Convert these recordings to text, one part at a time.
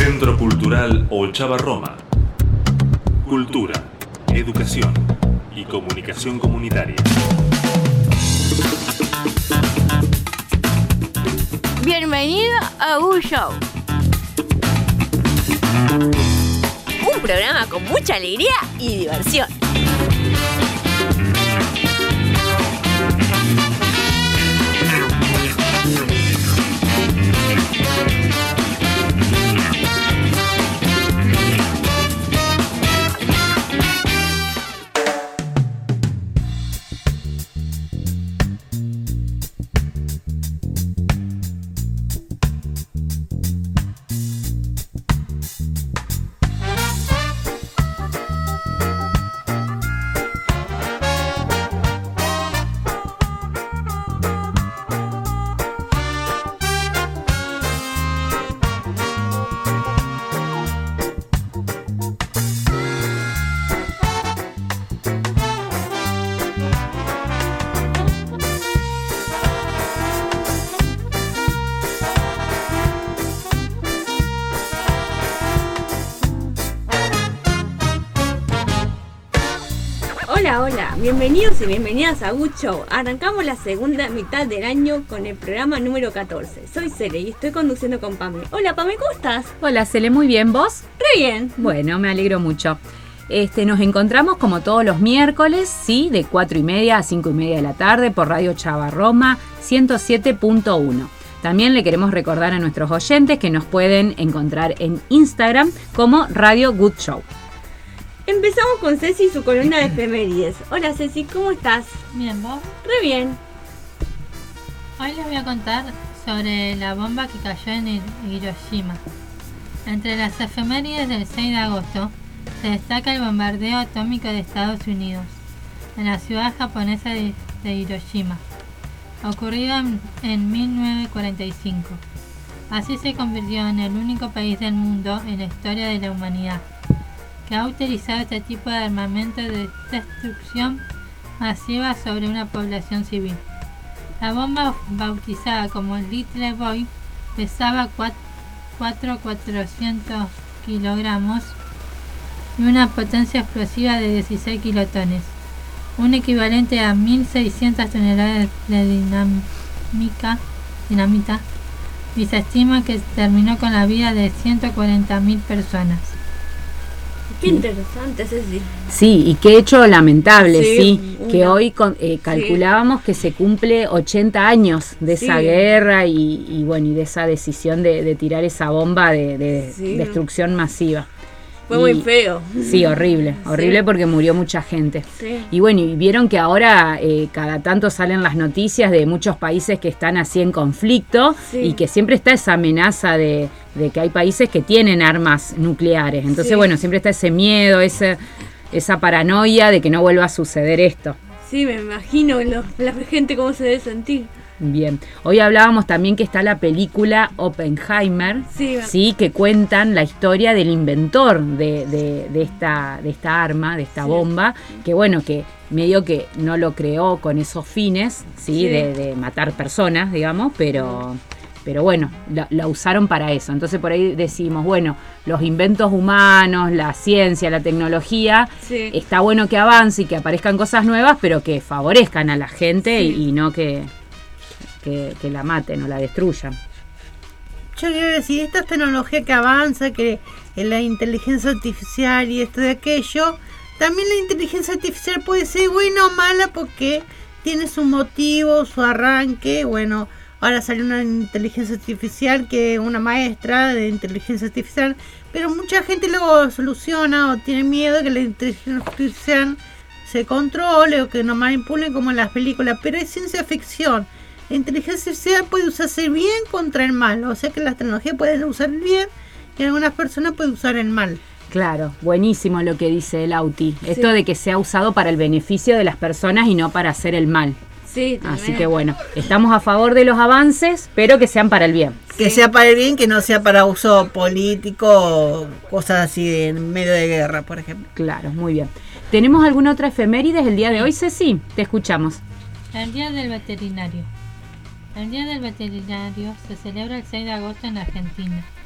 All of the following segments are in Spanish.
Centro Cultural Ochava Roma. Cultura, educación y comunicación comunitaria. Bienvenido a Good Show. Un programa con mucha alegría y diversión. Hola, bienvenidos y bienvenidas a Good Show. Arrancamos la segunda mitad del año con el programa número 14. Soy Cele y estoy conduciendo con Pame. Hola Pame, ¿cómo estás? Hola Cele, muy bien, ¿vos? Re bien. Bueno, me alegro mucho. Nos encontramos como todos los miércoles, sí, de 4:30 a 5:30 de la tarde por Radio Ochava Roma 107.1. También le queremos recordar a nuestros oyentes que nos pueden encontrar en Instagram como Radio Good Show. Empezamos con Ceci y su columna de efemérides. Hola Ceci, ¿cómo estás? Bien, ¿vos? Re bien. Hoy les voy a contar sobre la bomba que cayó en Hiroshima. Entre las efemérides del 6 de agosto se destaca el bombardeo atómico de Estados Unidos en la ciudad japonesa de Hiroshima, ocurrido en 1945. Así se convirtió en el único país del mundo en la historia de la humanidad que ha utilizado este tipo de armamento de destrucción masiva sobre una población civil. La bomba, bautizada como Little Boy, pesaba 400 kilogramos y una potencia explosiva de 16 kilotones, un equivalente a 1.600 toneladas de dinamita, y se estima que terminó con la vida de 140.000 personas. Qué interesante, Ceci. Sí, y qué hecho lamentable, sí, que hoy calculábamos que se cumple 80 años de esa guerra y bueno, y de esa decisión de tirar esa bomba de destrucción masiva. Fue muy feo. Sí, horrible porque murió mucha gente. Sí. Y bueno, y vieron que ahora cada tanto salen las noticias de muchos países que están así en conflicto y que siempre está esa amenaza de que hay países que tienen armas nucleares. Entonces, bueno, siempre está ese miedo, esa paranoia de que no vuelva a suceder esto. Sí, me imagino la gente cómo se debe sentir. Bien, hoy hablábamos también que está la película Oppenheimer, sí, que cuentan la historia del inventor de esta arma, de esta bomba, que bueno, que medio que no lo creó con esos fines, de matar personas, digamos, pero bueno, la usaron para eso. Entonces por ahí decimos, bueno, los inventos humanos, la ciencia, la tecnología, está bueno que avance y que aparezcan cosas nuevas, pero que favorezcan a la gente y no que la maten o la destruyan. Yo quiero decir, esta tecnología que avanza, que la inteligencia artificial y esto de aquello, también la inteligencia artificial puede ser buena o mala porque tiene su motivo, su arranque. Bueno, ahora salió una inteligencia artificial que es una maestra de inteligencia artificial, pero mucha gente luego soluciona o tiene miedo de que la inteligencia artificial se controle o que nos manipulen como en las películas, pero es ciencia ficción. La inteligencia artificial puede usarse bien contra el mal, o sea que las tecnologías pueden usar el bien y algunas personas pueden usar el mal. Claro, buenísimo lo que dice el Auti, esto de que sea usado para el beneficio de las personas y no para hacer el mal. Sí, así que bueno, estamos a favor de los avances, pero que sean para el bien. Que sea para el bien, que no sea para uso político o cosas así en medio de guerra, por ejemplo. Claro, muy bien. ¿Tenemos alguna otra efemérides el día de hoy, Ceci? Te escuchamos. El Día del Veterinario. El Día del Veterinario se celebra el 6 de agosto en Argentina.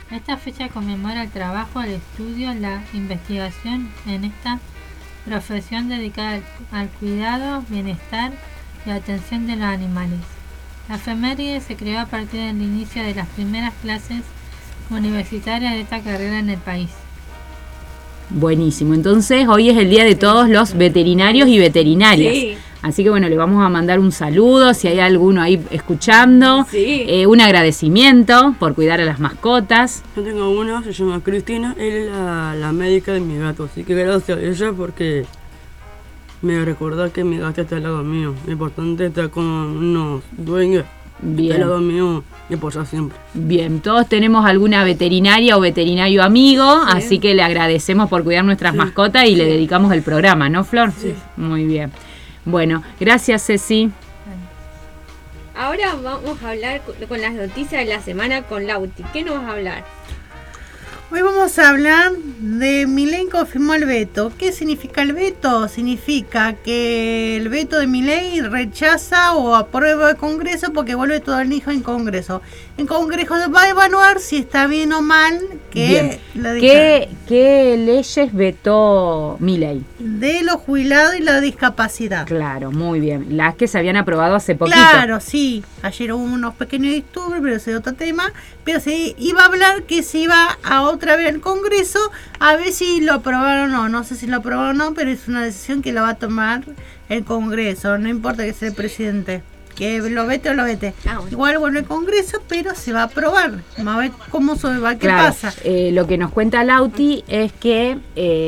Esta fecha conmemora el trabajo, el estudio, la investigación en esta profesión dedicada al cuidado, bienestar y atención de los animales. La efeméride se creó a partir del inicio de las primeras clases universitarias de esta carrera en el país. Buenísimo, entonces hoy es el día de todos los veterinarios y veterinarias. Sí. Así que bueno, le vamos a mandar un saludo si hay alguno ahí escuchando, un agradecimiento por cuidar a las mascotas. Yo tengo una, se llama Cristina, él es la médica de mi gato, así que gracias a ella porque me recordó que mi gato está al lado mío. Es importante estar con unos dueños. Bien. Al lado mío y apoyar siempre. Bien, todos tenemos alguna veterinaria o veterinario amigo, así que le agradecemos por cuidar nuestras mascotas y le dedicamos el programa, ¿no, Flor? Sí. Muy bien. Bueno, gracias, Ceci. Ahora vamos a hablar con las noticias de la semana con Lauti. ¿Qué nos vas a hablar? Hoy vamos a hablar de Milei confirmó el veto. ¿Qué significa el veto? Significa que el veto de Milei rechaza o aprueba el Congreso porque vuelve todo el hijo en Congreso. En Congreso va a evaluar si está bien o mal que la ¿Qué leyes vetó Milei? de los jubilados y la discapacidad. Claro, muy bien. Las que se habían aprobado hace poquito. Claro, sí. Ayer hubo unos pequeños disturbios, pero ese es otro tema. Pero se iba a hablar que se iba a otra vez al Congreso a ver si lo aprobaron o no. No sé si lo aprobaron o no, pero es una decisión que la va a tomar el Congreso. No importa que sea el presidente. Que lo vete o lo vete. Bueno. Igual vuelve al Congreso, pero se va a aprobar. Vamos a ver cómo se va, qué Claro, pasa. lo que nos cuenta Lauti es que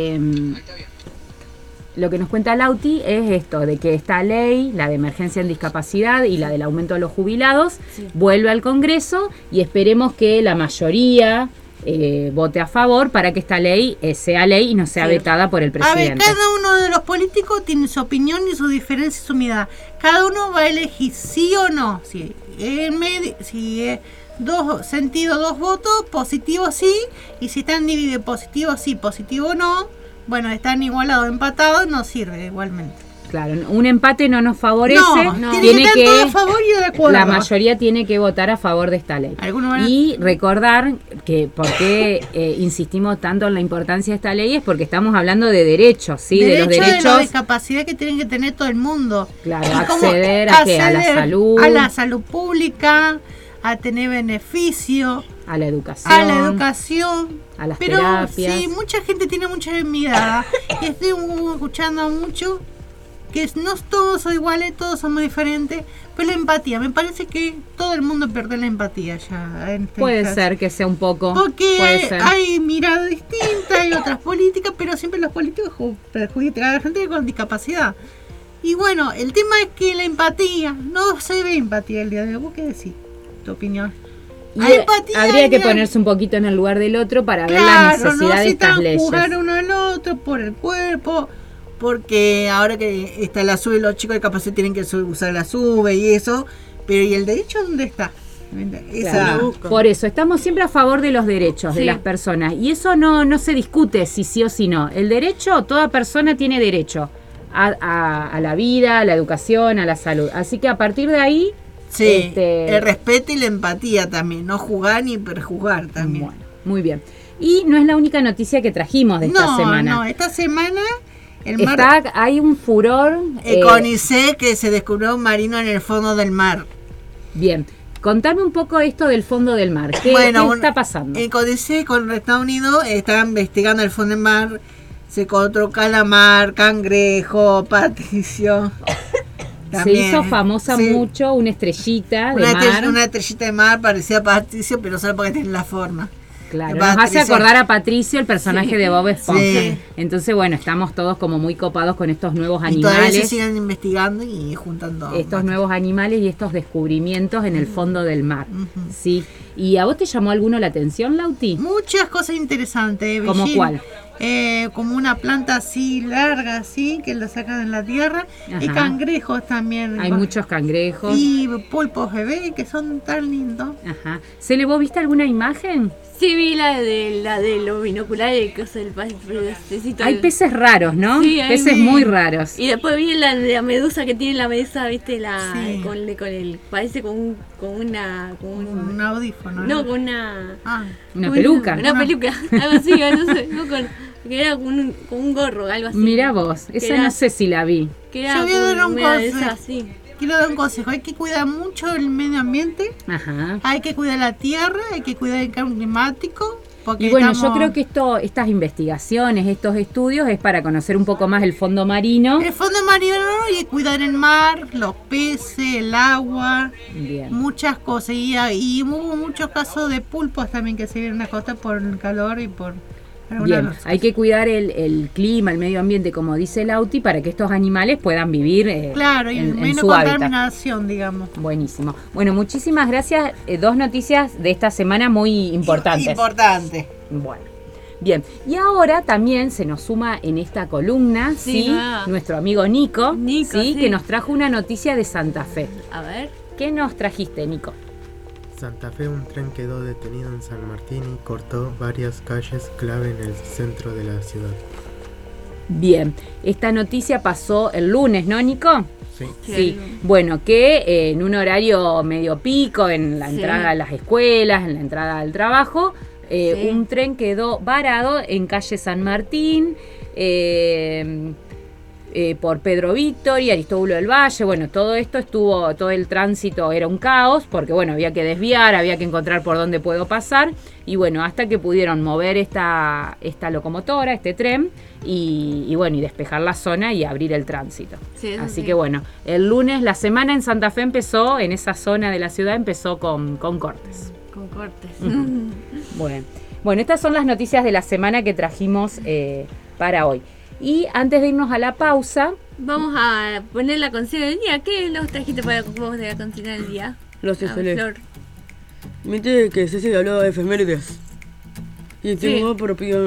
esto, de que esta ley, la de emergencia en discapacidad y la del aumento de los jubilados, vuelve al Congreso y esperemos que la mayoría vote a favor para que esta ley sea ley y no sea vetada por el A ver, presidente. cada uno de los políticos tiene su opinión y su diferencia y su mirada. Cada uno va a elegir sí o no. Si es dos sentidos, dos votos, positivo sí, y si están divididos positivo sí, positivo no, bueno, están igualados, empatados, no sirve igualmente. Claro, un empate no nos favorece. No. Tiene que estar todo a favor y de acuerdo. La mayoría tiene que votar a favor de esta ley. Y recordar que por qué insistimos tanto en la importancia de esta ley es porque estamos hablando de derechos, ¿sí? De los derechos. De la discapacidad que tienen que tener todo el mundo. Claro, acceder a la salud. A la salud pública, a tener beneficio. A la educación. A las terapias. Sí, mucha gente tiene mucha mirada. Y estoy escuchando mucho que no todos son iguales, todos somos diferentes, pero la empatía, me parece que todo el mundo pierde la empatía ya. Puede ser que sea un poco. Porque hay miradas distintas, hay otras políticas, pero siempre los políticos perjudican a la gente con discapacidad. Y bueno, el tema es que la empatía, no se ve empatía el día de hoy. ¿Vos qué decís? ¿Tu opinión? Habría que ponerse un poquito en el lugar del otro para ver la necesidad de estas leyes. Jugar uno al otro por el cuerpo. Porque ahora que está la SUBE, los chicos de capacidad tienen que usar la SUBE y eso, pero ¿y el derecho dónde está? Claro. Por eso, estamos siempre a favor de los derechos de las personas y eso no se discute si sí o si no. El derecho, toda persona tiene derecho a la vida, a la educación, a la salud. Así que a partir de ahí... Sí, el respeto y la empatía también, no jugar ni perjugar también. Bueno, muy bien. Y no es la única noticia que trajimos de esta semana. No, esta semana... hay un furor. CONICET que se descubrió un marino en el fondo del mar. Bien, contame un poco esto del fondo del mar. ¿Qué está pasando? El CONICET con Estados Unidos está investigando el fondo del mar. Se encontró calamar, cangrejo, patricio. Se hizo famosa mucho una estrellita de mar. Una estrellita de mar parecía Patricio, pero solo porque tiene la forma. Claro, nos hace acordar a Patricio, el personaje de Bob Esponja. Sí. Entonces, bueno, estamos todos como muy copados con estos nuevos animales. Y todavía se siguen investigando y juntando. Estos nuevos animales y estos descubrimientos en el fondo del mar. Sí. ¿Y a vos te llamó alguno la atención, Lauti? Muchas cosas interesantes. ¿Cómo cuál? Como una planta así larga, así, que la sacan en la tierra. Ajá. Y cangrejos también. Hay muchos cangrejos. Y pulpos bebés que son tan lindos. Ajá. ¿Se vos viste alguna imagen? Sí, vi la de los binoculares, que es el pececito. Hay peces raros, ¿no? Sí, peces muy raros. Y después vi la de la medusa que tiene la medusa, ¿viste? Con el parece con un audífono. micrófono. No, con una... Una peluca. Una peluca, algo así, no sé, no con... Que era con un gorro, algo así. Mirá vos, esa no sé si la vi. Que era yo voy a dar un consejo. Así. Quiero dar un consejo. Hay que cuidar mucho el medio ambiente. Ajá. Hay que cuidar la tierra, hay que cuidar el cambio climático. Y bueno, yo creo que estas investigaciones, estos estudios es para conocer un poco más el fondo marino. El fondo marino y cuidar el mar, los peces, el agua, bien, muchas cosas. Y hubo muchos casos de pulpos también que se vieron a la costa por el calor y por... Bien, hay que cuidar el clima, el medio ambiente, como dice Lauti, para que estos animales puedan vivir claro, y en menos su hábitat. Contaminación, digamos. Buenísimo. Bueno, muchísimas gracias. Dos noticias de esta semana muy importantes. Importante. Bueno, bien. Y ahora también se nos suma en esta columna, ¿sí? Nuestro amigo Nico, ¿sí? Que nos trajo una noticia de Santa Fe. A ver. ¿Qué nos trajiste, Nico? Santa Fe, un tren quedó detenido en San Martín y cortó varias calles clave en el centro de la ciudad. Bien, esta noticia pasó el lunes, ¿no, Nico? Sí. Bueno, que en un horario medio pico, en la entrada a las escuelas, en la entrada al trabajo, un tren quedó varado en calle San Martín, por Pedro Víctor y Aristóbulo del Valle. Bueno, todo el tránsito era un caos, porque bueno, había que desviar, había que encontrar por dónde puedo pasar, y bueno, hasta que pudieron mover esta locomotora, este tren, y bueno, y despejar la zona y abrir el tránsito. Así que bueno, el lunes, la semana en Santa Fe empezó, en esa zona de la ciudad, empezó con cortes. Con cortes. Bueno, estas son las noticias de la semana que trajimos para hoy. Y antes de irnos a la pausa, vamos a poner la consigna del día. ¿Qué nos trajiste para vos de la consigna del día? Lo sé, Flor. Viste que Ceci habló de efemérides. Y tengo propio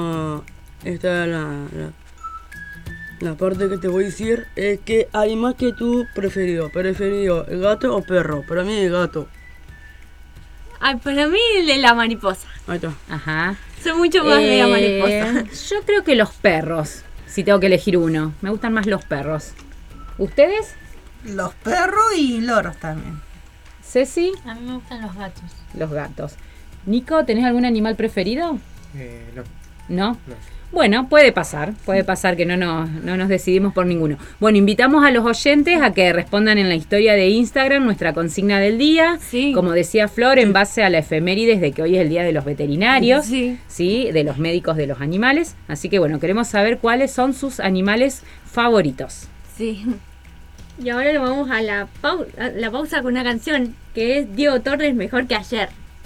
la parte que te voy a decir es que hay más que tú preferido, gato o perro. Para mí el gato. Ay, para mí el de la mariposa. Ahí está. Ajá. Soy mucho más de la mariposa. Yo creo que los perros, si tengo que elegir uno. Me gustan más los perros. ¿Ustedes? Los perros y loros también. ¿Ceci? A mí me gustan los gatos. Los gatos. Nico, ¿tenés algún animal preferido? No. Bueno, puede pasar que no nos decidimos por ninguno. Bueno, invitamos a los oyentes a que respondan en la historia de Instagram nuestra consigna del día. Sí. Como decía Flor, en base a la efemérides de que hoy es el día de los veterinarios, sí, de los médicos de los animales. Así que bueno, queremos saber cuáles son sus animales favoritos. Sí. Y ahora nos vamos a la pausa con una canción que es Diego Torres, Mejor que Ayer.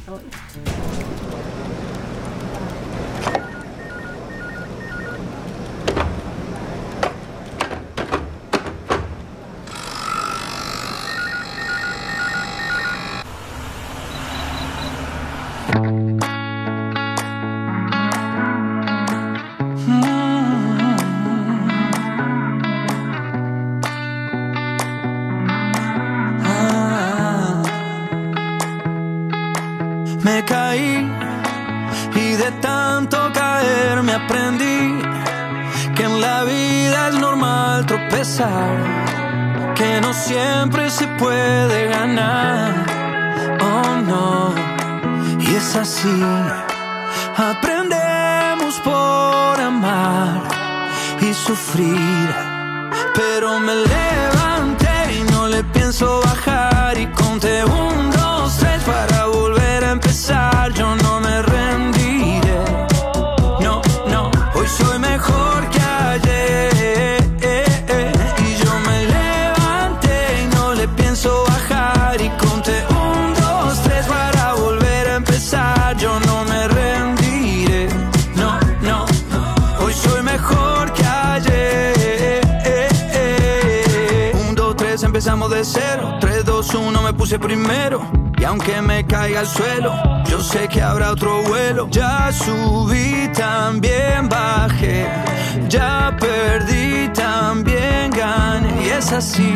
Me caí y de tanto caer me aprendí que en la vida es normal tropezar, que no siempre se puede ganar, oh no, y es así, aprendemos por amar y sufrir, pero me levanté y no le pienso bajar y conté 1, 2, 3 para volver a empezar, yo no me rendiré, no, no, hoy soy mejor que ayer, y yo me levanté y no le pienso bajar y conté 1, 2, 3 para volver a empezar, yo no me rendiré, no, no, hoy soy mejor que ayer, 1, 2, 3 empezamos de cero, 3, 2, 1 me puse primero. Y aunque me caiga al suelo, yo sé que habrá otro vuelo. Ya subí, también bajé. Ya perdí, también gané. Y es así,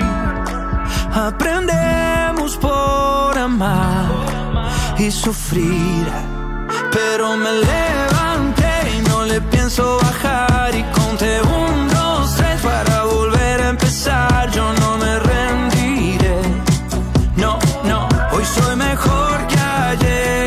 aprendemos por amar y sufrir. Pero me levanté y no le pienso bajar. Y conté 1, 2, 3 para volver a empezar. Yo no me rendiré. No, no, hoy soy mejor que ayer.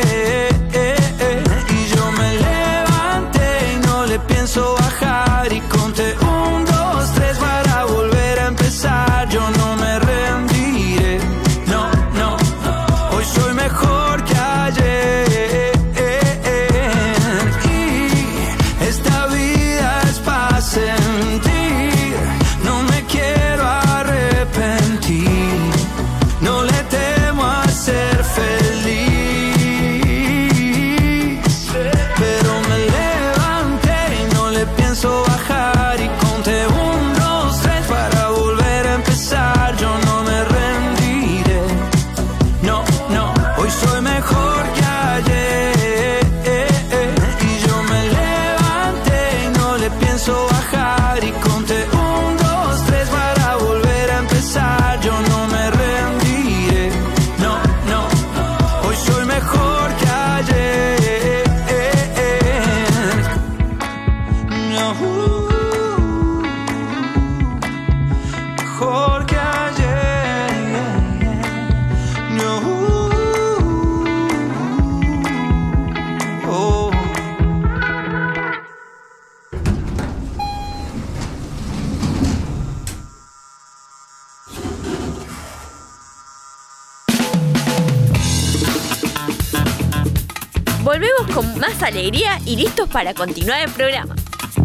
Volvemos con más alegría y listos para continuar el programa.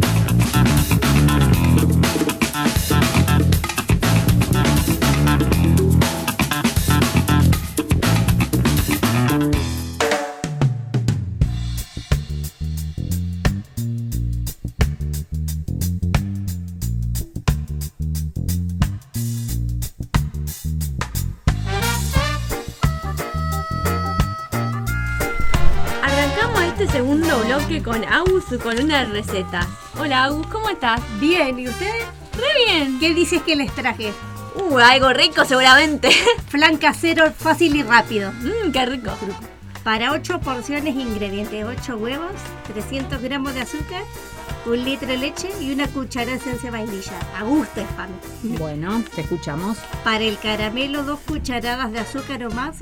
Segundo bloque con Agus con una receta. Hola Agus, ¿cómo estás? Bien, ¿y ustedes? Re bien. ¿Qué dices que les traje? Algo rico seguramente. Flan casero fácil y rápido. Qué rico. Para 8 porciones ingredientes: 8 huevos, 300 gramos de azúcar, 1 litro de leche y una cucharada de esencia de vainilla. A gusto, Pame. Bueno, te escuchamos. Para el caramelo, 2 cucharadas de azúcar o más, y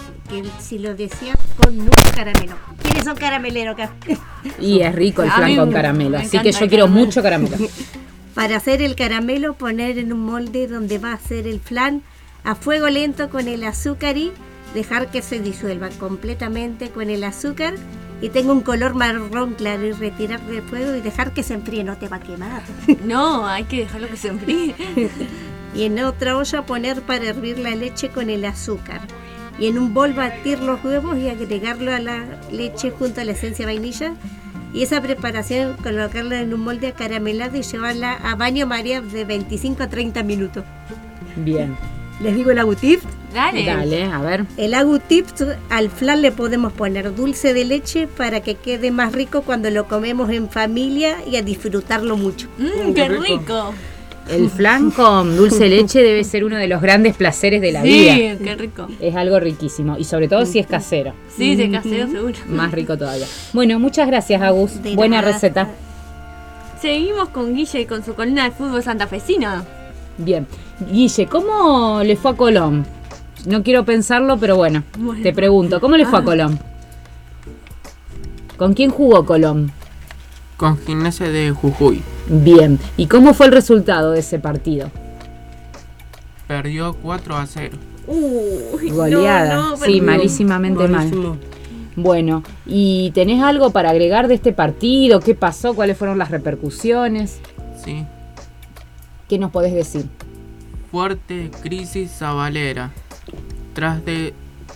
si lo deseas, con nuevo caramelo. ¿Quiénes son carameleros acá? Y es rico el flan con caramelo, así que yo quiero mucho caramelo. Para hacer el caramelo, poner en un molde donde va a hacer el flan a fuego lento con el azúcar y dejar que se disuelva completamente con el azúcar y tenga un color marrón claro, y retirar del fuego y dejar que se enfríe, no te va a quemar. No, hay que dejarlo que se enfríe. Y en otra olla poner para hervir la leche con el azúcar. Y en un bol batir los huevos y agregarlo a la leche junto a la esencia de vainilla. Y esa preparación colocarla en un molde acaramelado y llevarla a baño María de 25 a 30 minutos. Bien. ¿Les digo el agutip? Dale, a ver. El agutip, al flan le podemos poner dulce de leche para que quede más rico cuando lo comemos en familia y a disfrutarlo mucho. ¡Qué rico! El flan con dulce de leche debe ser uno de los grandes placeres de la vida. Sí, qué rico. Es algo riquísimo. Y sobre todo si es casero. Sí, si es casero seguro. Más rico todavía. Bueno, muchas gracias, Agus. Buena receta. Seguimos con Guille y con su columna de fútbol santafesino. Bien. Guille, ¿cómo le fue a Colón? No quiero pensarlo, pero bueno, te pregunto, ¿cómo le fue a Colón? ¿Con quién jugó Colón? Con Gimnasia de Jujuy. Bien. ¿Y cómo fue el resultado de ese partido? Perdió 4-0. Goleada. No, sí, malísimamente mal. Bueno, ¿y tenés algo para agregar de este partido? ¿Qué pasó? ¿Cuáles fueron las repercusiones? Sí. ¿Qué nos podés decir? Fuerte crisis sabalera. Tras de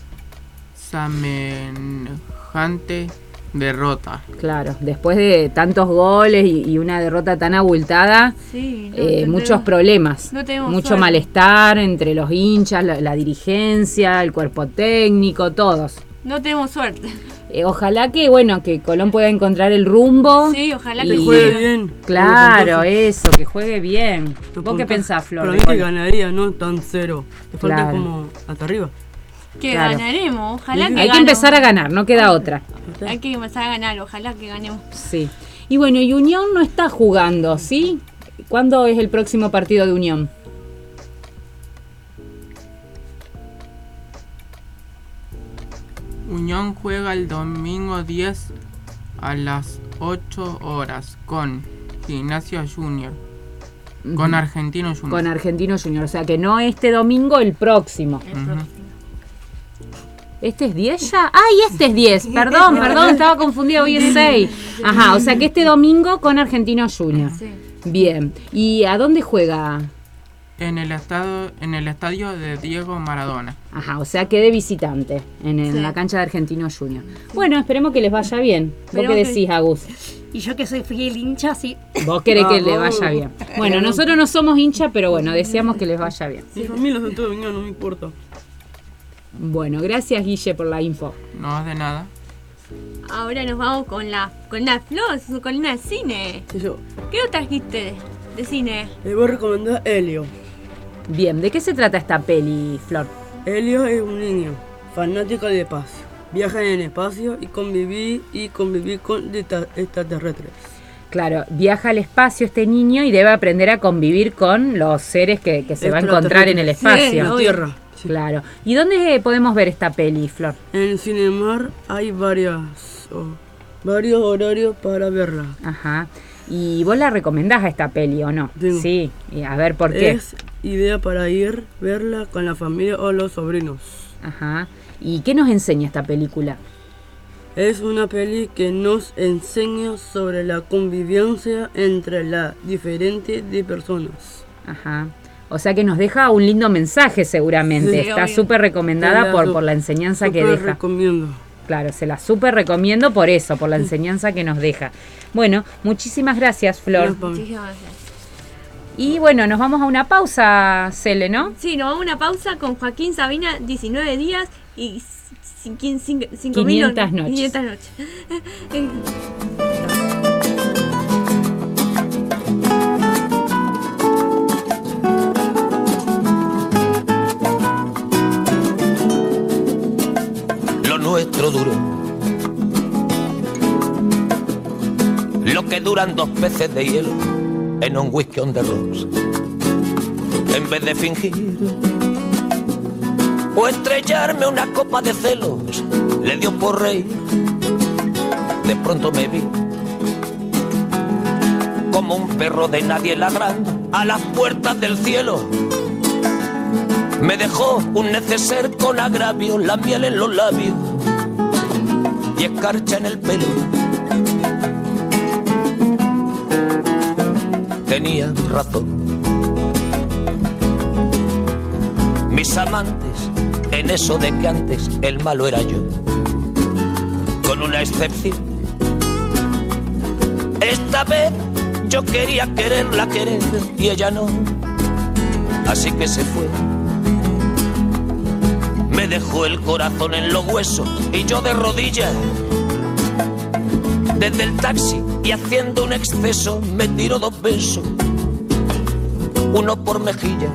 semejante derrota. Claro, después de tantos goles y una derrota tan abultada, sí, muchos problemas, mucho suerte. Malestar entre los hinchas, la dirigencia, el cuerpo técnico, todos. No tenemos suerte. Ojalá que Colón pueda encontrar el rumbo. Sí, ojalá que juegue bien. Claro, eso, que juegue bien. ¿Vos qué pensás, Flor? Para mí que ganaría, no tan cero. Te falta como hasta arriba. Que ganaremos, ojalá que hay que empezar a ganar, no queda otra. Hay que empezar a ganar, ojalá que ganemos. Sí. Y bueno, y Unión no está jugando, ¿sí? ¿Cuándo es el próximo partido de Unión? Unión juega el domingo 10 a las 8 horas con Gimnasia Junior. Con Argentino Junior. Con Argentino Junior, o sea que no este domingo, el próximo. ¿Este es 10 ya? ¡Ay, este es 10! Perdón, estaba confundida, hoy es 6. Ajá, o sea que este domingo con Argentino Junior. Sí. Bien. ¿Y a dónde juega? En el estadio de Diego Maradona. Ajá, o sea que de visitante en la cancha de Argentino Junior. Bueno, esperemos que les vaya bien. ¿Vos qué decís, Agus? Y yo que soy fiel hincha, sí. Vos querés que le vaya bien. Bueno, nosotros no somos hincha, pero bueno, deseamos que les vaya bien. Mi familia es de todo Unión, no me importa. Bueno, gracias Guille por la info. No, de nada. Ahora nos vamos con la Flor, su columna de cine. Sí, yo. ¿Qué lo trajiste de cine? Le voy a recomendar Helio. Bien, ¿de qué se trata esta peli, Flor? Helio es un niño fanático del espacio. Viaja en el espacio y conviví con extraterrestres. Claro, viaja al espacio este niño y debe aprender a convivir con los seres que se va a encontrar en el espacio. Sí, en la Tierra. Sí. Claro. ¿Y dónde podemos ver esta peli, Flor? En el Cinemar hay varios horarios para verla. Ajá. ¿Y vos la recomendás a esta peli o no? Sí. Y a ver, ¿por qué? Es idea para ir verla con la familia o los sobrinos. Ajá. ¿Y qué nos enseña esta película? Es una peli que nos enseña sobre la convivencia entre las diferentes personas. Ajá. O sea que nos deja un lindo mensaje seguramente. Sí, está súper recomendada por la enseñanza que deja. Recomiendo. Claro, se la súper recomiendo por eso, por la enseñanza que nos deja. Bueno, muchísimas gracias, Flor. Muchísimas gracias. Y bueno, nos vamos a una pausa, Cele, ¿no? Sí, nos vamos a una pausa con Joaquín Sabina, 19 días y 500 noches. 500 noches. Lo nuestro duró lo que duran 2 peces de hielo en un whisky on the rocks. En vez de fingir o estrellarme una copa de celos, le dio por reír. De pronto me vi como un perro de nadie ladrando a las puertas del cielo. Me dejó un neceser con agravio, la miel en los labios y escarcha en el pelo. Tenía razón. Mis amantes, en eso de que antes el malo era yo, con una excepción. Esta vez yo quería quererla querer y ella no, así que se fue. Me dejó el corazón en los huesos y yo de rodillas. Desde el taxi y haciendo un exceso me tiró 2 besos, uno por mejilla,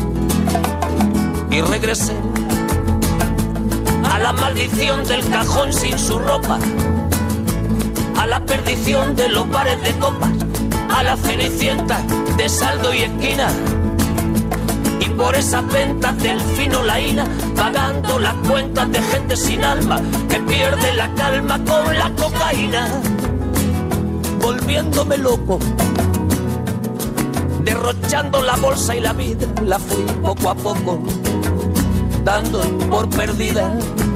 y regresé a la maldición del cajón sin su ropa, a la perdición de los bares de copas, a la cenicienta de saldo y esquina. Y por esas ventas del fino laína, pagando las cuentas de gente sin alma que pierde la calma con la cocaína. Volviéndome loco, derrochando la bolsa y la vida, la fui poco a poco dando por perdida.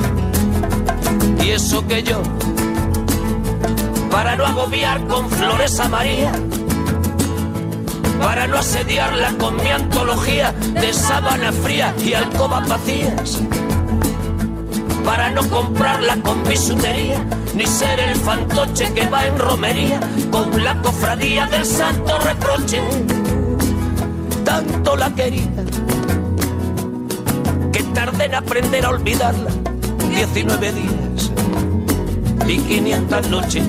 Y eso que yo, para no agobiar con flores a María, para no asediarla con mi antología de sábana fría y alcobas vacías, para no comprarla con bisutería, ni ser el fantoche que va en romería con la cofradía del santo reproche. Tanto la quería que tardé en aprender a olvidarla. 19 días y 500 noches.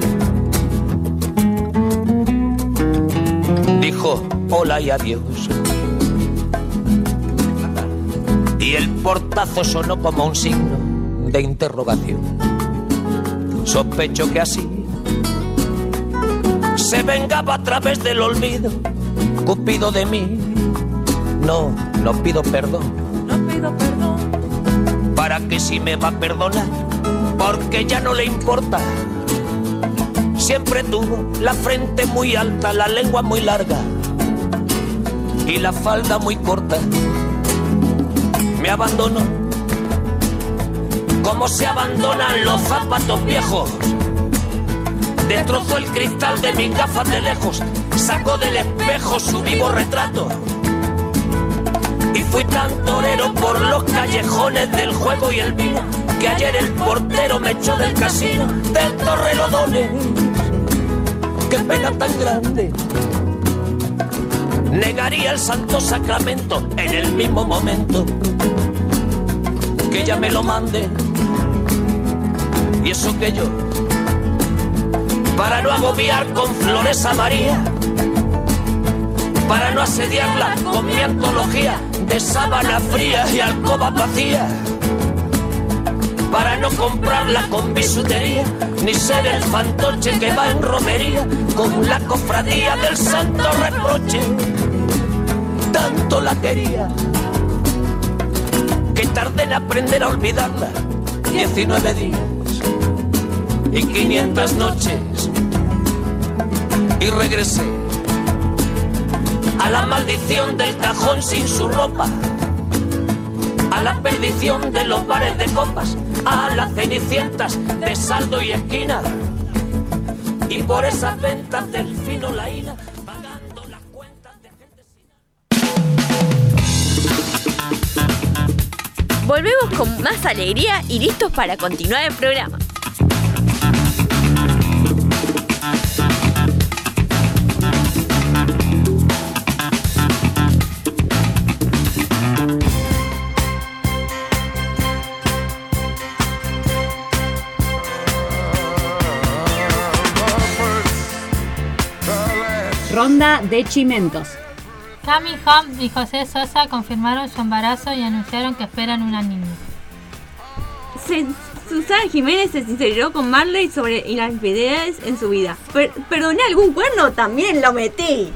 Dijo hola y adiós, y el portazo sonó como un signo de interrogación. Sospecho que así se vengaba a través del olvido Cupido de mí. No pido perdón, para que si me va a perdonar, porque ya no le importa. Siempre tuvo la frente muy alta, la lengua muy larga y la falda muy corta. Me abandonó como se abandonan los zapatos viejos. Destrozó el cristal de mis gafas de lejos, sacó del espejo su vivo retrato. Y fui tan torero por los callejones del juego y el vino, que ayer el portero me echó del casino del Torrelodones. Qué pena tan grande, negaría el santo sacramento en el mismo momento que ella me lo mande. Y eso que yo, para no agobiar con flores a María, para no asediarla con mi antología de sábana fría y alcoba vacía, para no comprarla con bisutería, ni ser el fantoche que va en romería con la cofradía del santo reproche. Tanto la quería que tardé en aprender a olvidarla. 19 días y 500 noches, y regresé a la maldición del cajón sin su ropa, a la perdición de los bares de copas, a las cenicientas de saldo y esquina, y por esas ventas del fino laína, pagando las cuentas de gente sin... Volvemos con más alegría y listos para continuar el programa. Ronda de chimentos. Cami Hom y José Sosa confirmaron su embarazo y anunciaron que esperan una niña. Susana Jiménez se sinceró con Marley sobre infidelidades en su vida. ¿Perdoné algún cuerno? También lo metí.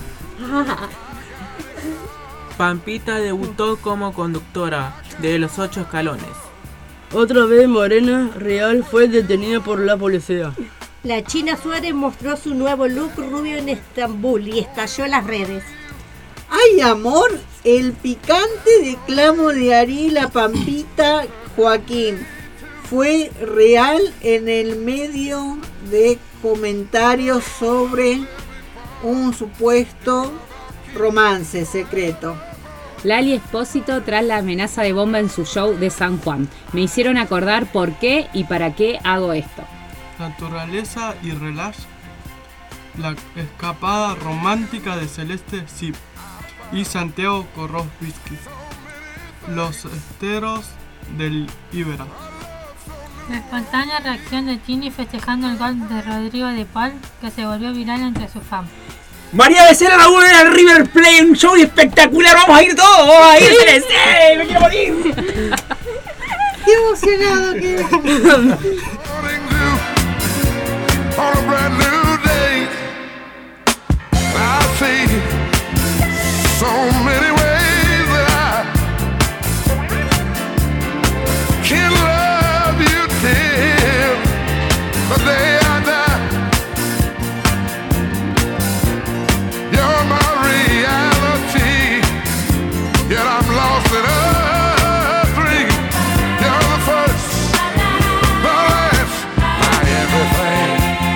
Pampita debutó como conductora de Los 8 Escalones. Otra vez Morena Real fue detenida por la policía. La China Suárez mostró su nuevo look rubio en Estambul y estalló las redes. ¡Ay, amor! El picante declamo de Ariel a Pampita Joaquín fue real en el medio de comentarios sobre un supuesto romance secreto. Lali Espósito tras la amenaza de bomba en su show de San Juan. Me hicieron acordar por qué y para qué hago esto. Naturaleza y relax. La escapada romántica de Celeste Cid y Santiago Korowski. Los esteros del Ibera. La espontánea reacción de Tini festejando el gol de Rodrigo de Paul, que se volvió viral entre sus fans. María Becerra la buena al River Plate, un show espectacular, vamos a ir todos, vamos a ir, ¡sí! ¡Me quiero morir! ¡Qué emocionado que On a brand new day, I see so many ways that I can love you till the day I die. You're my reality, yet I'm lost in a dream. You're the first, the last, my everything.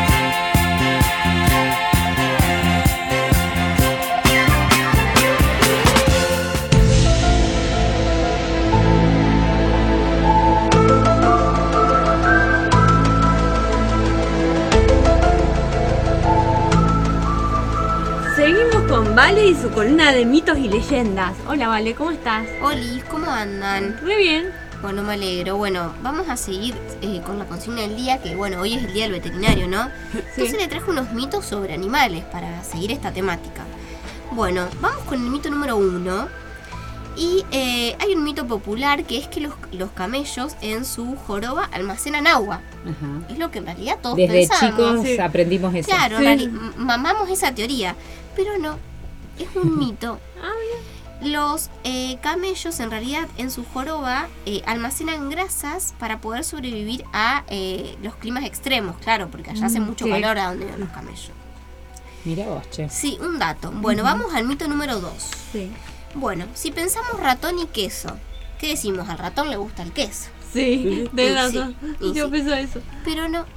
Seguimos con Vale y su columna de mitos y leyendas. Hola Vale, ¿cómo estás? Olis, ¿cómo andan? Muy bien. Bueno, me alegro. Bueno, vamos a seguir con la consigna del día, que bueno, hoy es el día del veterinario, ¿no? Sí. Entonces le traje unos mitos sobre animales para seguir esta temática. Bueno, vamos con el mito número 1. Y hay un mito popular que es que los camellos en su joroba almacenan agua. Ajá. Es lo que en realidad todos desde pensamos. Chicos aprendimos eso. Claro, sí. Mamamos esa teoría, pero no, es un mito. Los camellos en realidad en su joroba almacenan grasas para poder sobrevivir a los climas extremos, claro, porque allá hace mucho calor a donde viven los camellos. Mira vos, che. Sí, un dato. Bueno, vamos al mito número 2. Sí. Bueno, si pensamos ratón y queso, ¿qué decimos? Al ratón le gusta el queso. Sí, de razón. Sí, yo pienso eso. Pero no.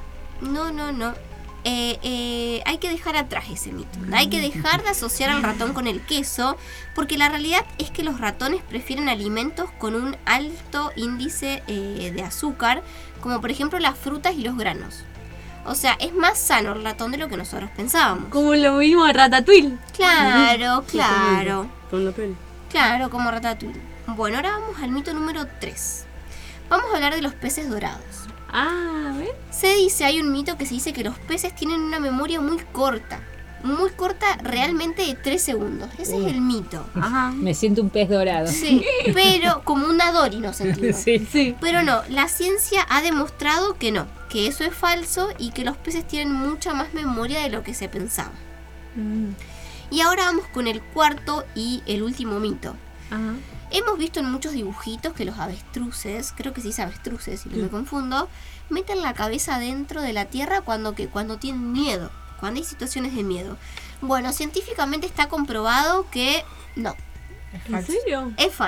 Hay que dejar atrás ese mito. Hay que dejar de asociar al ratón con el queso, porque la realidad es que los ratones prefieren alimentos con un alto índice de azúcar, como por ejemplo las frutas y los granos. O sea, es más sano el ratón de lo que nosotros pensábamos. Como lo mismo de Ratatouille. Claro, claro. Con la peli. Claro, como Ratatouille. Bueno, ahora vamos al mito número 3. Vamos a hablar de los peces dorados. Ah, a ver. Hay un mito que se dice que los peces tienen una memoria muy corta, realmente de 3 segundos. Ese es el mito. Ajá. Me siento un pez dorado. Sí, pero como una Dory nos sentimos. Sí. Pero no, la ciencia ha demostrado que no, que eso es falso y que los peces tienen mucha más memoria de lo que se pensaba. Y ahora vamos con el cuarto y el último mito. Ajá. Hemos visto en muchos dibujitos que los avestruces, creo que se dice avestruces si no me confundo, meten la cabeza dentro de la tierra cuando tienen miedo, cuando hay situaciones de miedo. Bueno, científicamente está comprobado que no. ¿En serio? Es falso.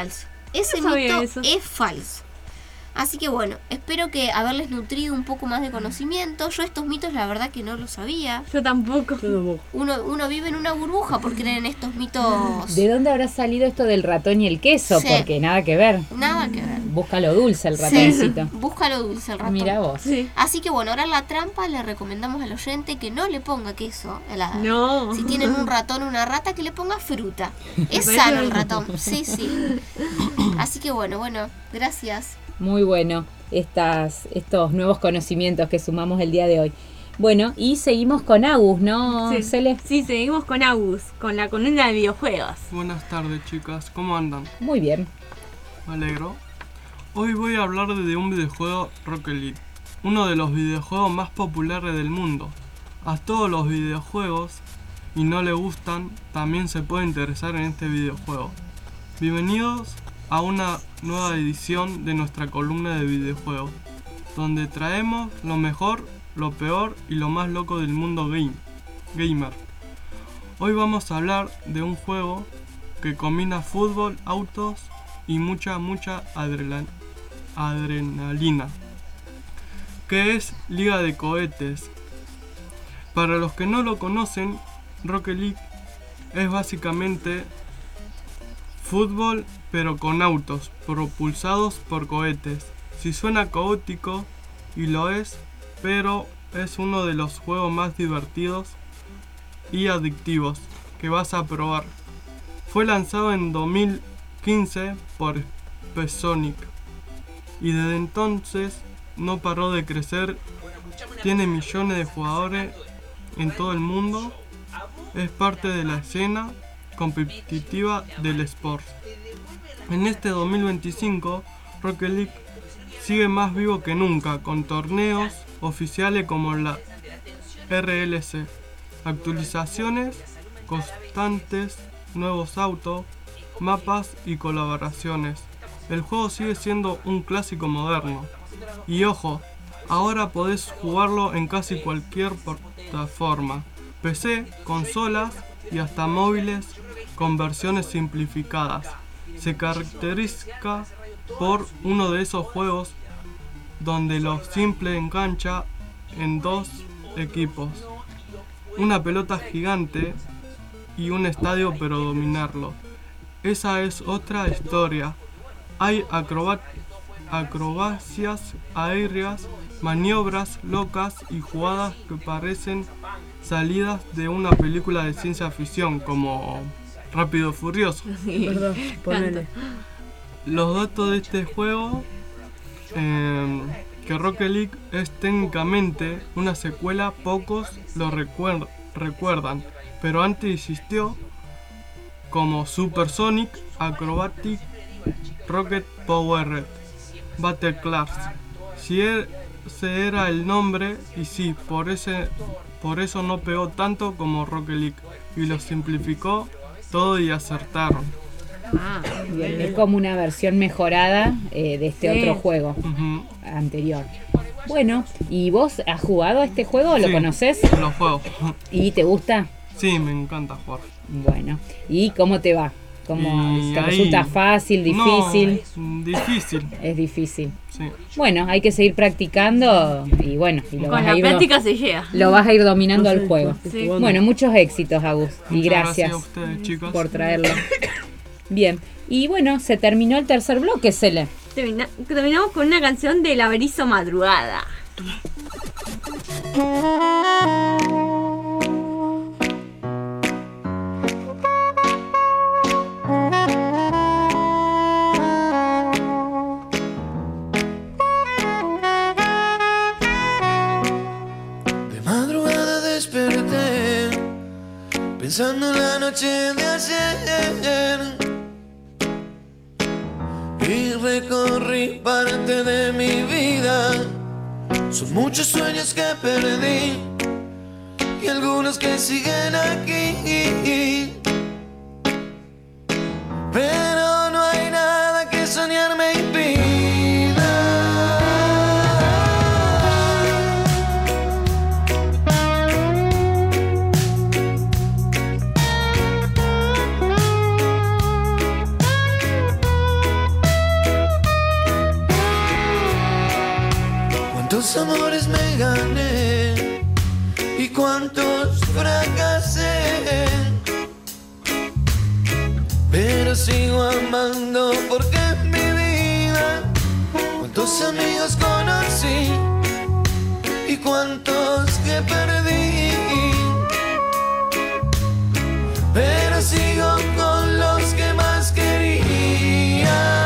ese No sabía mito eso. es falso. Así que bueno, espero que haberles nutrido un poco más de conocimiento. Yo estos mitos la verdad que no los sabía. Yo tampoco. Uno vive en una burbuja por creer en estos mitos. ¿De dónde habrá salido esto del ratón y el queso? Sí. Porque nada que ver. Nada que ver. Búscalo dulce el Sí, ratoncito. búscalo dulce el ratón. Mira vos. Así que bueno, ahora la trampa le recomendamos al oyente que no le ponga queso. No. Si tienen un ratón o una rata, que le ponga fruta. Es Me sano parece el ratón. Sí. Así que bueno, gracias. Muy bueno estos nuevos conocimientos que sumamos el día de hoy. Bueno, y seguimos con Agus, ¿no, Sí. Cele? Sí, seguimos con Agus, con la columna de videojuegos. Buenas tardes, chicas. ¿Cómo andan? Muy bien. Me alegro. Hoy voy a hablar de un videojuego Rocket League, uno de los videojuegos más populares del mundo. A todos los videojuegos y no le gustan, también se puede interesar en este videojuego. Bienvenidos a una nueva edición de nuestra columna de videojuegos, donde traemos lo mejor, lo peor y lo más loco del mundo gamer. Hoy vamos a hablar de un juego que combina fútbol, autos y mucha adrenalina, que es Liga de Cohetes. Para los que no lo conocen, Rocket League es básicamente fútbol pero con autos propulsados por cohetes. Si suena caótico, y lo es, pero es uno de los juegos más divertidos y adictivos que vas a probar. Fue lanzado en 2015 por Sonic y desde entonces no paró de crecer. Tiene millones de jugadores en todo el mundo. Es parte de la escena competitiva del sport. En este 2025, Rocket League sigue más vivo que nunca, con torneos oficiales como la RLC, actualizaciones constantes, nuevos autos, mapas y colaboraciones. El juego sigue siendo un clásico moderno. Y ojo, ahora podés jugarlo en casi cualquier plataforma, PC, consolas y hasta móviles con versiones simplificadas. Se caracteriza por uno de esos juegos donde lo simple engancha en dos equipos, una pelota gigante y un estadio, pero dominarlo. Esa es otra historia. Hay acrobacias aéreas, maniobras locas y jugadas que parecen salidas de una película de ciencia ficción como Rápido y Furioso. Sí, ¿Verdad? Ponele. Los datos de este juego, que Rocket League es técnicamente una secuela, pocos lo recuerdan, pero antes existió como Super Sonic Acrobatic Rocket Powered Battle Class. Si ese era el nombre, y sí, por eso no pegó tanto como Rocket League, y lo simplificó todo y acertaron. Ah, bien. Es como una versión mejorada de este otro juego anterior. Bueno, ¿y vos has jugado a este juego? ¿Lo conoces? Lo juego. ¿Y te gusta? Sí, me encanta jugar. Bueno, ¿y cómo te va? ¿Cómo Y te ahí- resulta fácil, difícil? No, difícil. Es difícil. Sí. Bueno, hay que seguir practicando y bueno, y lo Con vas la a ir práctica se llega. Lo vas a ir dominando al juego. Sí. Bueno, muchos éxitos, Agus, y Muchas gracias a ustedes, chicos. por traerlo. Bien, y bueno, se terminó el tercer bloque, Cele. Terminamos con una canción de La Berizo Madrugada. De madrugada desperté, pensando en la noche de ayer, y recorrí parte de mi vida. Son muchos sueños que perdí y algunos que siguen aquí, pero no hay nada que soñar me impida. cuántos amores me gané y cuántos fracasé, pero sigo amando porque es mi vida. Cuántos amigos conocí y cuántos que perdí, pero sigo con los que más quería.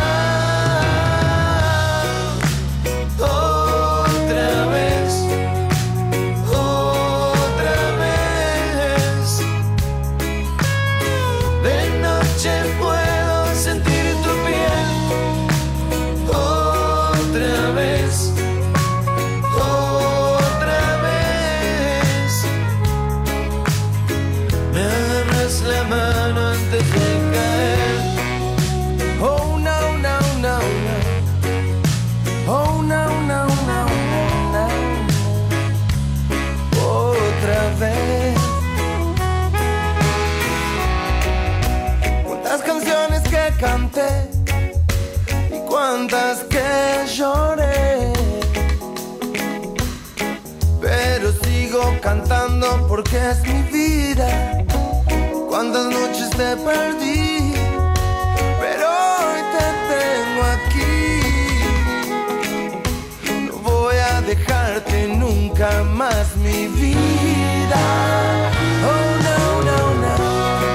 Canté y cuántas que lloré, pero sigo cantando porque es mi vida. Cuántas noches te perdí, pero hoy te tengo aquí. No voy a dejarte nunca más, mi vida. Oh no, no, no.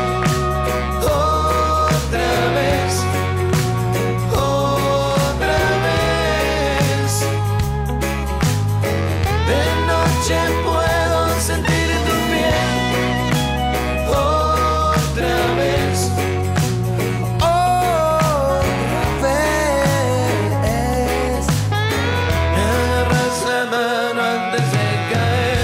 Puedo sentir tu piel otra vez, otra vez. Me agarras la mano antes de caer.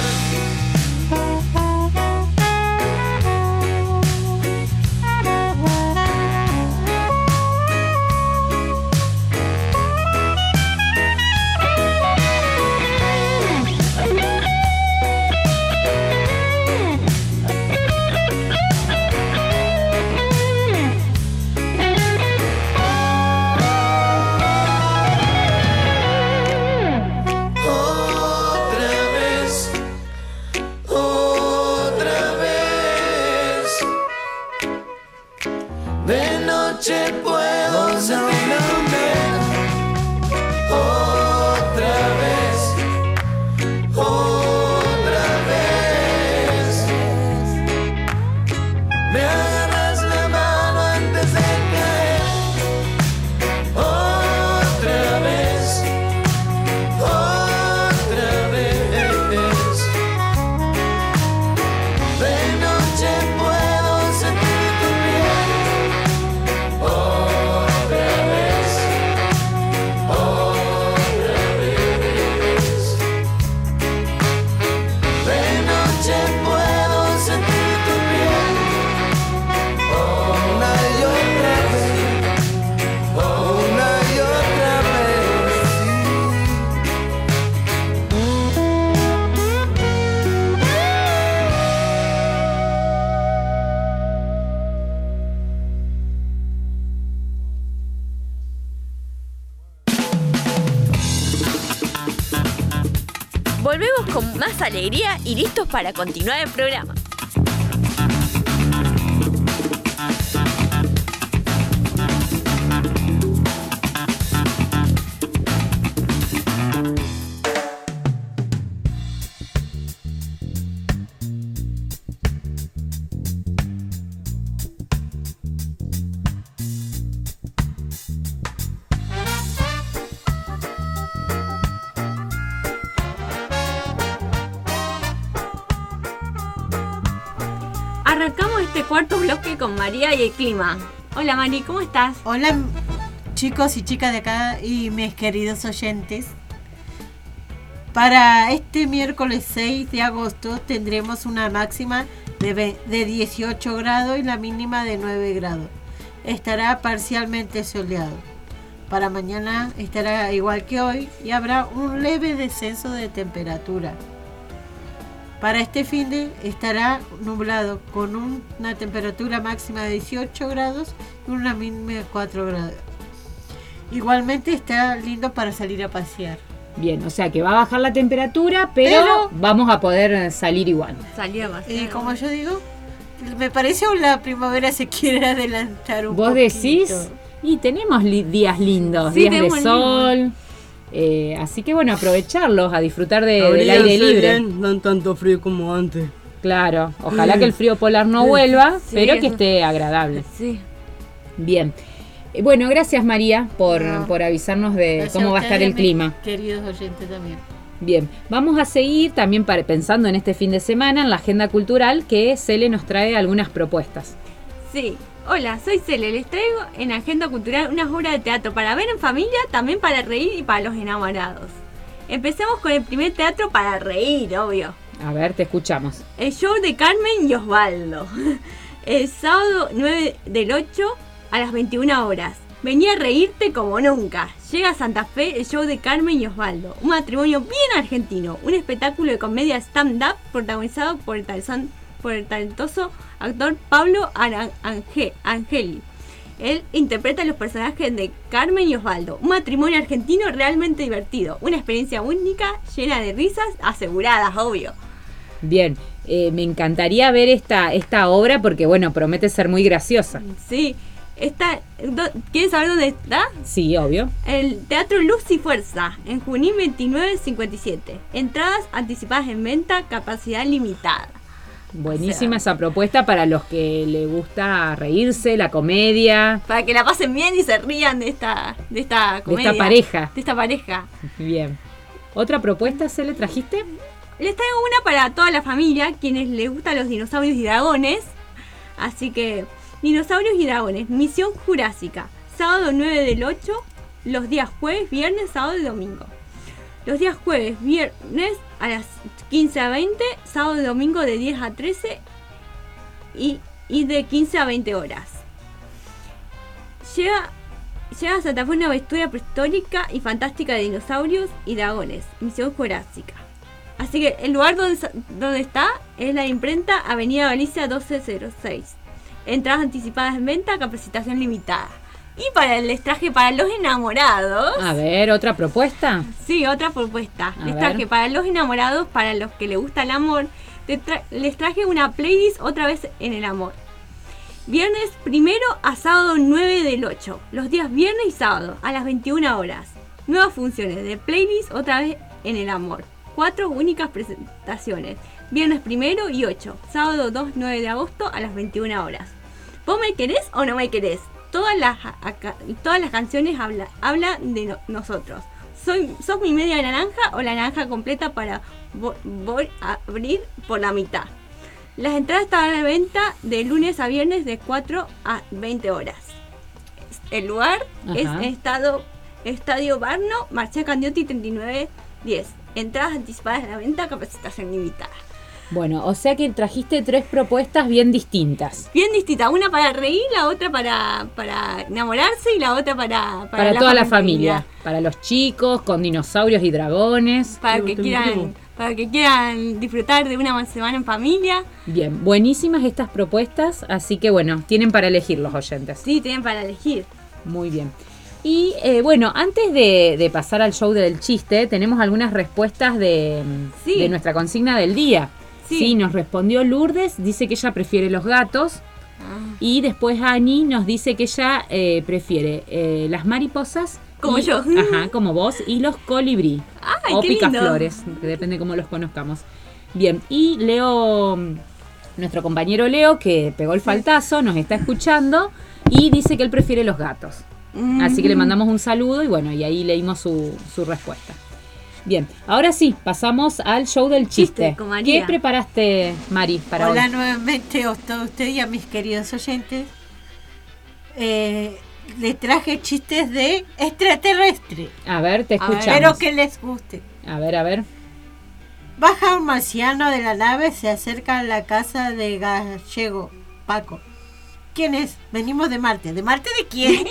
Volvemos con más alegría y listos para continuar el programa. Arrancamos este cuarto bloque con María y el clima. Hola Mari, ¿cómo estás? Hola chicos y chicas de acá y mis queridos oyentes. Para este miércoles 6 de agosto tendremos una máxima de 18 grados y la mínima de 9 grados. Estará parcialmente soleado. Para mañana estará igual que hoy y habrá un leve descenso de temperatura. Para este fin de estará nublado con una temperatura máxima de 18 grados y una mínima de 4 grados. Igualmente está lindo para salir a pasear. Bien, o sea que va a bajar la temperatura, pero vamos a poder salir igual. Salía más. Y como yo digo, me parece que la primavera se quiere adelantar un ¿Vos poquito. decís? Y tenemos días lindos, Sí, días de tenemos sol. Así que bueno, aprovecharlos, a disfrutar del aire libre. Bien, no tanto frío como antes. Claro, ojalá que el frío polar no vuelva, Sí, pero que eso. esté agradable. Sí. Bien. Bueno, gracias María por avisarnos de Gracias cómo a va a estar ustedes, el clima. Queridos oyentes también. Bien, vamos a seguir también pensando en este fin de semana en la agenda cultural que Cele nos trae algunas propuestas. Sí. Hola, soy Cele. Les traigo en Agenda Cultural unas obras de teatro para ver en familia, también para reír y para los enamorados. Empecemos con el primer teatro para reír, obvio. A ver, te escuchamos. El show de Carmen y Osvaldo. El sábado 9 del 8 a las 21 horas. Vení a reírte como nunca. Llega a Santa Fe el show de Carmen y Osvaldo. Un matrimonio bien argentino. Un espectáculo de comedia stand-up protagonizado por el talentoso actor Pablo Angeli. Él interpreta los personajes de Carmen y Osvaldo. Un matrimonio argentino realmente divertido. Una experiencia única, llena de risas aseguradas, obvio. Bien, me encantaría ver esta obra porque, bueno, promete ser muy graciosa. Sí, ¿quieren saber dónde está? Sí, obvio. El Teatro Luz y Fuerza, en Junín 2957. Entradas anticipadas en venta, capacidad limitada. Buenísima esa propuesta para los que les gusta reírse, la comedia. Para que la pasen bien y se rían de esta comedia. De esta pareja. Bien. ¿Otra propuesta se le trajiste? Les traigo una para toda la familia, quienes les gustan los dinosaurios y dragones. Así que, dinosaurios y dragones, Misión Jurásica. Sábado 9 del 8, los días jueves, viernes, sábado y domingo. Los días jueves, viernes a las 15 a 20, sábado y domingo de 10 a 13 y de 15 a 20 horas. Llega a Santa Fe una aventura prehistórica y fantástica de dinosaurios y dragones, Misión Jurásica. Así que el lugar donde está es la imprenta Avenida Galicia 1206. Entradas anticipadas en venta, capacitación limitada. Y les traje para los enamorados. A ver, ¿otra propuesta? Sí, otra propuesta. A Les ver. traje para los enamorados, para los que les gusta el amor. Les traje una playlist otra vez en el amor. Viernes 1 a sábado 9 del 8. Los días viernes y sábado a las 21 horas. Nuevas funciones de playlist otra vez en el amor. 4 únicas presentaciones. Viernes 1 y 8. Sábado 2, 9 de agosto a las 21 horas. ¿Vos me querés o no me querés? Todas las canciones hablan de nosotros. ¿Sos mi media naranja o la naranja completa para voy a abrir por la mitad? Las entradas están a la venta de lunes a viernes de 4 a 20 horas. El lugar es Estadio Barno, Marcea Candiotti 3910. Entradas anticipadas a la venta, capacitación limitada. Bueno, o sea que trajiste 3 propuestas bien distintas. Bien distintas, una para reír, la otra para enamorarse y la otra para toda la familia. Para los chicos, con dinosaurios y dragones. Para que quieran disfrutar de una semana en familia. Bien, buenísimas estas propuestas, así que bueno, tienen para elegir los oyentes. Sí, tienen para elegir. Muy bien. Y bueno, antes de pasar al show del chiste, tenemos algunas respuestas de nuestra consigna del día. Sí, nos respondió Lourdes, dice que ella prefiere los gatos. Y después Ani nos dice que ella prefiere las mariposas. Como yo. Ajá, como vos. Y los colibrí. Ay, o qué lindo. picaflores, que depende cómo los conozcamos. Bien, y Leo, nuestro compañero Leo, que pegó el faltazo, nos está escuchando y dice que él prefiere los gatos. Así que le mandamos un saludo y bueno, y ahí leímos su respuesta. Bien, ahora sí, pasamos al show del chiste. con María. ¿Qué preparaste, Mari, para Hola hoy? nuevamente a todos ustedes y a mis queridos oyentes. Les traje chistes de extraterrestre. A ver, te escuchamos. Espero que les guste. A ver. Baja un marciano de la nave, se acerca a la casa de Gallego, Paco. ¿Quién es? Venimos de Marte. ¿De Marte de quién?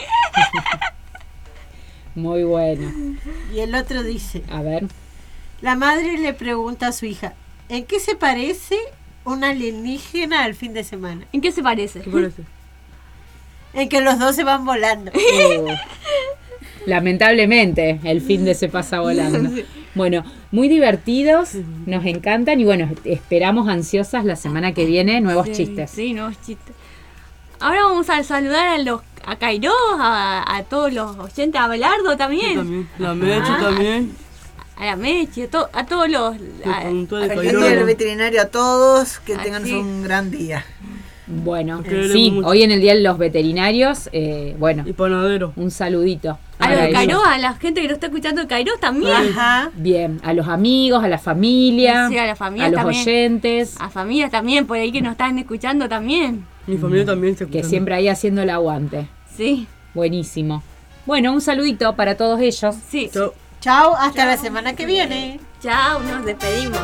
Muy bueno. Y el otro dice, a ver. La madre le pregunta a su hija, ¿en qué se parece un alienígena al fin de semana? ¿En qué se parece? En que los dos se van volando. Lamentablemente, el fin de Se Pasa Volando. Bueno, muy divertidos, nos encantan y bueno, esperamos ansiosas la semana que viene nuevos chistes. Sí, nuevos chistes. Ahora vamos a saludar a Cairós, a todos los oyentes, a Belardo también. La Meche también. A la Meche, a todos los... Al veterinario, a todos, que tengan un gran día. Bueno, sí, mucho. Hoy en el Día de los Veterinarios, bueno, y panadero. Un saludito. A los de Cairós, a la gente que nos está escuchando de Cairós también. Ajá. Bien, a los amigos, a la familia, sí, a la familia, a los también. Oyentes. A familias también, por ahí que nos están escuchando también. Mi familia también está escuchando. Que siempre ahí haciendo el aguante. Sí. Buenísimo. Bueno, un saludito para todos ellos. Sí. Chao, hasta la semana que viene. Chao, nos despedimos.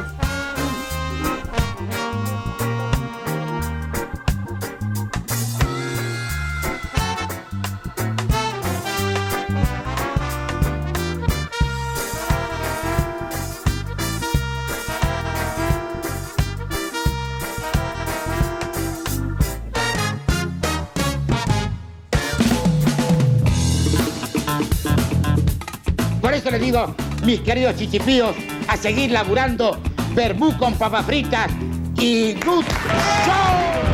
Por eso les digo, mis queridos chichipíos, a seguir laburando, vermú con papas fritas y good show.